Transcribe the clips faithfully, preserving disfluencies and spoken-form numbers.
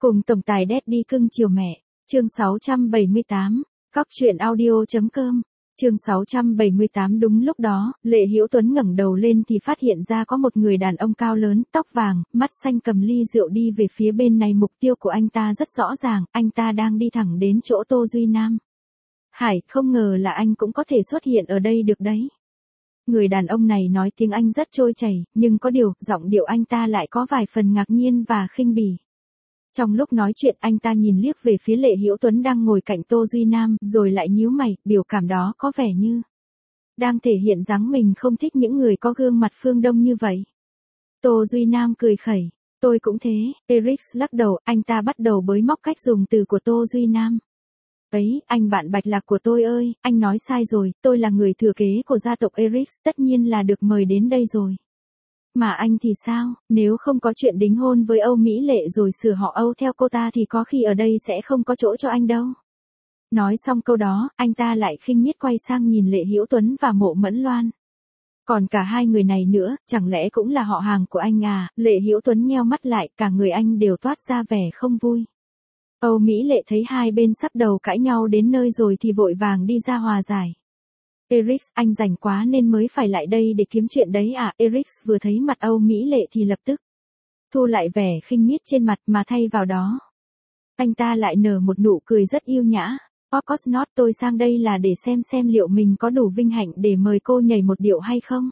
Cùng tổng tài Daddy cưng chiều mẹ, chương sáu trăm bảy mươi tám, cóc truyện audio.com, chương sáu trăm bảy mươi tám. Đúng lúc đó, Lệ Hữu Tuấn ngẩng đầu lên thì phát hiện ra có một người đàn ông cao lớn, tóc vàng, mắt xanh cầm ly rượu đi về phía bên này. Mục tiêu của anh ta rất rõ ràng, anh ta đang đi thẳng đến chỗ Tô Duy Nam. Hải, không ngờ là anh cũng có thể xuất hiện ở đây được đấy. Người đàn ông này nói tiếng Anh rất trôi chảy, nhưng có điều, giọng điệu anh ta lại có vài phần ngạc nhiên và khinh bỉ. Trong lúc nói chuyện anh ta nhìn liếc về phía Lệ Hữu Tuấn đang ngồi cạnh Tô Duy Nam, rồi lại nhíu mày, biểu cảm đó có vẻ như đang thể hiện dáng mình không thích những người có gương mặt phương Đông như vậy. Tô Duy Nam cười khẩy, tôi cũng thế. Eric lắc đầu, anh ta bắt đầu bới móc cách dùng từ của Tô Duy Nam. Ấy, anh bạn Bạch Lạc của tôi ơi, anh nói sai rồi, tôi là người thừa kế của gia tộc Eric, tất nhiên là được mời đến đây rồi. Mà anh thì sao, nếu không có chuyện đính hôn với Âu Mỹ Lệ rồi sửa họ Âu theo cô ta thì có khi ở đây sẽ không có chỗ cho anh đâu. Nói xong câu đó, anh ta lại khinh miệt quay sang nhìn Lệ Hữu Tuấn và Mộ Mẫn Loan. Còn cả hai người này nữa, chẳng lẽ cũng là họ hàng của anh à? Lệ Hữu Tuấn nheo mắt lại, cả người anh đều toát ra vẻ không vui. Âu Mỹ Lệ thấy hai bên sắp đầu cãi nhau đến nơi rồi thì vội vàng đi ra hòa giải. Eric, anh rảnh quá nên mới phải lại đây để kiếm chuyện đấy à? Eric vừa thấy mặt Âu Mỹ Lệ thì lập tức thu lại vẻ khinh miệt trên mặt, mà thay vào đó anh ta lại nở một nụ cười rất yêu nhã. Of course not, tôi sang đây là để xem xem liệu mình có đủ vinh hạnh để mời cô nhảy một điệu hay không.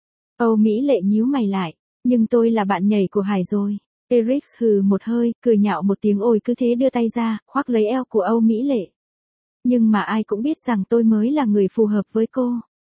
Âu Mỹ Lệ nhíu mày lại, nhưng tôi là bạn nhảy của Hải rồi. Eric hừ một hơi, cười nhạo một tiếng, ôi cứ thế đưa tay ra, khoác lấy eo của Âu Mỹ Lệ. Nhưng mà ai cũng biết rằng tôi mới là người phù hợp với cô.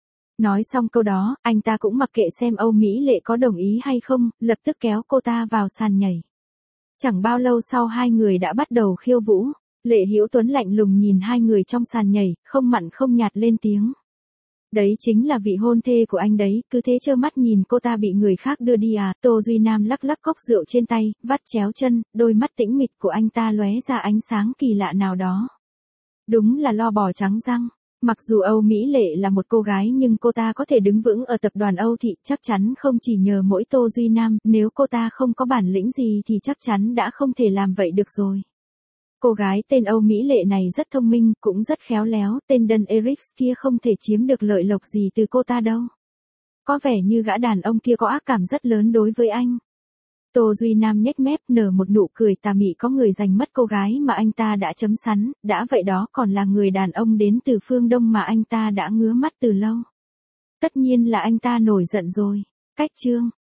Nói xong câu đó, anh ta cũng mặc kệ xem Âu Mỹ Lệ có đồng ý hay không, lập tức kéo cô ta vào sàn nhảy. Chẳng bao lâu sau hai người đã bắt đầu khiêu vũ. Lệ Hữu Tuấn lạnh lùng nhìn hai người trong sàn nhảy, không mặn không nhạt lên tiếng. Đấy chính là vị hôn thê của anh đấy, cứ thế trơ mắt nhìn cô ta bị người khác đưa đi à? Tô Duy Nam lắc lắc cốc rượu trên tay, vắt chéo chân, đôi mắt tĩnh mịch của anh ta lóe ra ánh sáng kỳ lạ nào đó. Đúng là lo bò trắng răng. Mặc dù Âu Mỹ Lệ là một cô gái nhưng cô ta có thể đứng vững ở tập đoàn Âu Thị chắc chắn không chỉ nhờ mỗi Tô Duy Nam, nếu cô ta không có bản lĩnh gì thì chắc chắn đã không thể làm vậy được rồi. Cô gái tên Âu Mỹ Lệ này rất thông minh, cũng rất khéo léo, tên đần Eric kia không thể chiếm được lợi lộc gì từ cô ta đâu. Có vẻ như gã đàn ông kia có ác cảm rất lớn đối với anh. Tô Duy Nam nhếch mép nở một nụ cười tà mị, có người giành mất cô gái mà anh ta đã chấm sắn, đã vậy đó còn là người đàn ông đến từ phương Đông mà anh ta đã ngứa mắt từ lâu. Tất nhiên là anh ta nổi giận rồi. Cách chương